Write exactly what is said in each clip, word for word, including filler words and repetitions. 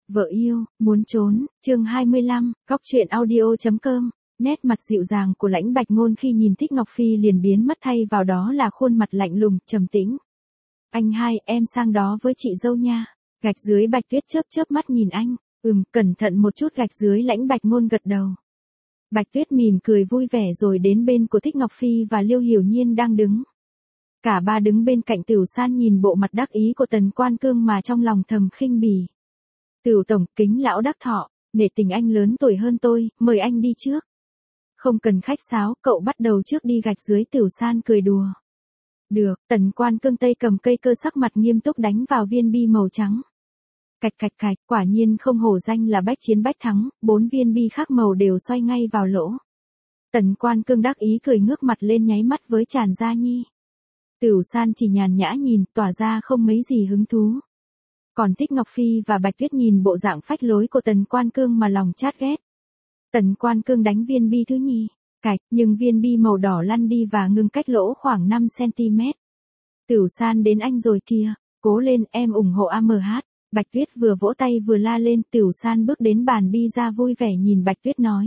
Vợ yêu, muốn trốn, chương hai mươi lăm, góc truyện audio.com. Nét mặt dịu dàng của Lãnh Bạch Ngôn khi nhìn Thích Ngọc Phi liền biến mất, thay vào đó là khuôn mặt lạnh lùng, trầm tĩnh. Anh hai, em sang đó với chị dâu nha. Gạch dưới Bạch Tuyết chớp chớp mắt nhìn anh. Ừm, cẩn thận một chút. Gạch dưới Lãnh Bạch Ngôn gật đầu. Bạch Tuyết mỉm cười vui vẻ rồi đến bên của Thích Ngọc Phi và Liêu Hiểu Nhiên đang đứng. Cả ba đứng bên cạnh Tửu San nhìn bộ mặt đắc ý của Tần Quan Cương mà trong lòng thầm khinh bỉ. Tửu tổng, kính lão đắc thọ, nể tình anh lớn tuổi hơn tôi, mời anh đi trước. Không cần khách sáo, cậu bắt đầu trước đi. Gạch dưới Tửu San cười đùa. Được. Tần Quan Cương tay cầm cây cơ, sắc mặt nghiêm túc đánh vào viên bi màu trắng. Cạch cạch cạch, quả nhiên không hổ danh là bách chiến bách thắng, bốn viên bi khác màu đều xoay ngay vào lỗ. Tần Quan Cương đắc ý cười ngước mặt lên nháy mắt với Tràn Gia Nhi. Tửu San chỉ nhàn nhã nhìn, tỏa ra không mấy gì hứng thú. Còn Thích Ngọc Phi và Bạch Tuyết nhìn bộ dạng phách lối của Tần Quan Cương mà lòng chát ghét. Tần Quan Cương đánh viên bi thứ nhì, cạch, nhưng viên bi màu đỏ lăn đi và ngừng cách lỗ khoảng năm xăng-ti-mét. Tửu San đến anh rồi kìa, cố lên, em ủng hộ a em hát. Bạch Tuyết vừa vỗ tay vừa la lên. Tửu San bước đến bàn bi ra vui vẻ nhìn Bạch Tuyết nói.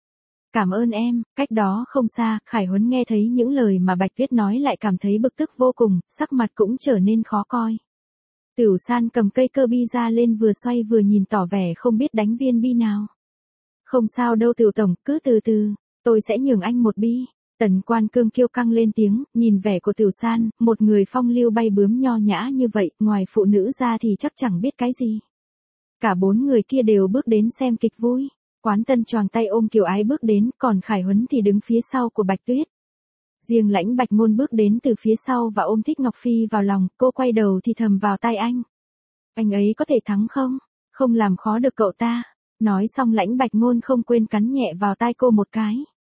Cảm ơn em. Cách đó không xa, Khải Huấn nghe thấy những lời mà Bạch Tuyết nói lại cảm thấy bực tức vô cùng, sắc mặt cũng trở nên khó coi. Tửu San cầm cây cơ bi ra lên vừa xoay vừa nhìn tỏ vẻ không biết đánh viên bi nào. Không sao đâu Tửu tổng, cứ từ từ, tôi sẽ nhường anh một bi. Tần Quan Cương kiêu căng lên tiếng, nhìn vẻ của Tửu San, một người phong lưu bay bướm nho nhã như vậy, ngoài phụ nữ ra thì chắc chẳng biết cái gì. Cả bốn người kia đều bước đến xem kịch vui. Quán Tân choàng tay ôm Kiều Ái bước đến, còn Khải Huấn thì đứng phía sau của Bạch Tuyết. Riêng Lãnh Bạch Ngôn bước đến từ phía sau và ôm Thích Ngọc Phi vào lòng, cô quay đầu thì thầm vào tai anh. Anh ấy có thể thắng không? Không làm khó được cậu ta. Nói xong Lãnh Bạch Ngôn không quên cắn nhẹ vào tai cô một cái.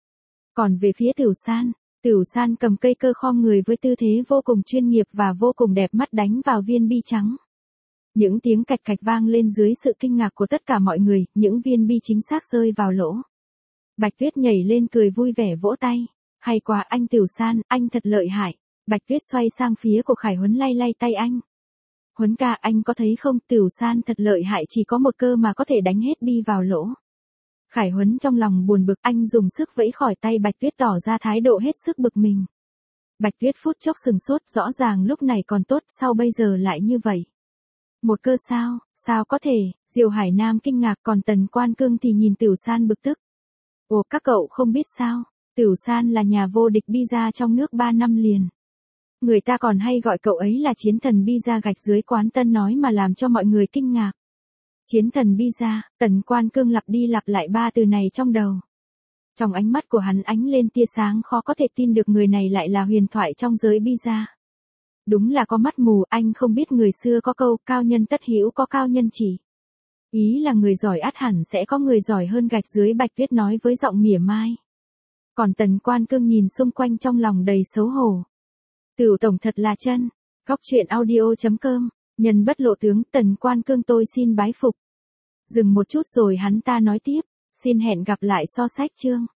Còn về phía Tửu San, Tửu San cầm cây cơ khom người với tư thế vô cùng chuyên nghiệp và vô cùng đẹp mắt đánh vào viên bi trắng. Những tiếng cạch cạch vang lên dưới sự kinh ngạc của tất cả mọi người, những viên bi chính xác rơi vào lỗ. Bạch Tuyết nhảy lên cười vui vẻ vỗ tay. Hay quá anh Tửu San, anh thật lợi hại. Bạch Tuyết xoay sang phía của Khải Huấn lay lay tay anh. Huấn ca, anh có thấy không, Tửu San thật lợi hại, chỉ có một cơ mà có thể đánh hết bi vào lỗ. Khải Huấn trong lòng buồn bực, anh dùng sức vẫy khỏi tay Bạch Tuyết tỏ ra thái độ hết sức bực mình. Bạch Tuyết phút chốc sừng sốt, rõ ràng lúc này còn tốt, sao bây giờ lại như vậy? Một cơ sao, sao có thể? Diêu Hải Nam kinh ngạc, còn Tần Quan Cương thì nhìn Tửu San bực tức. Ồ, các cậu không biết sao, Tửu San là nhà vô địch pizza trong nước ba năm liền. Người ta còn hay gọi cậu ấy là chiến thần pizza. Gạch dưới Quán Tân nói mà làm cho mọi người kinh ngạc. Chiến thần pizza, Tần Quan Cương lặp đi lặp lại ba từ này trong đầu. Trong ánh mắt của hắn ánh lên tia sáng, khó có thể tin được người này lại là huyền thoại trong giới pizza. Đúng là có mắt mù, anh không biết người xưa có câu cao nhân tất hữu có cao nhân chỉ. Ý là người giỏi ắt hẳn sẽ có người giỏi hơn. Gạch dưới Bạch Tuyết nói với giọng mỉa mai. Còn Tần Quan Cương nhìn xung quanh trong lòng đầy xấu hổ. Tửu tổng thật là chân. Góc truyện audio.com. Nhân bất lộ tướng, Tần Quan Cương tôi xin bái phục. Dừng một chút rồi hắn ta nói tiếp. Xin hẹn gặp lại so sách chương.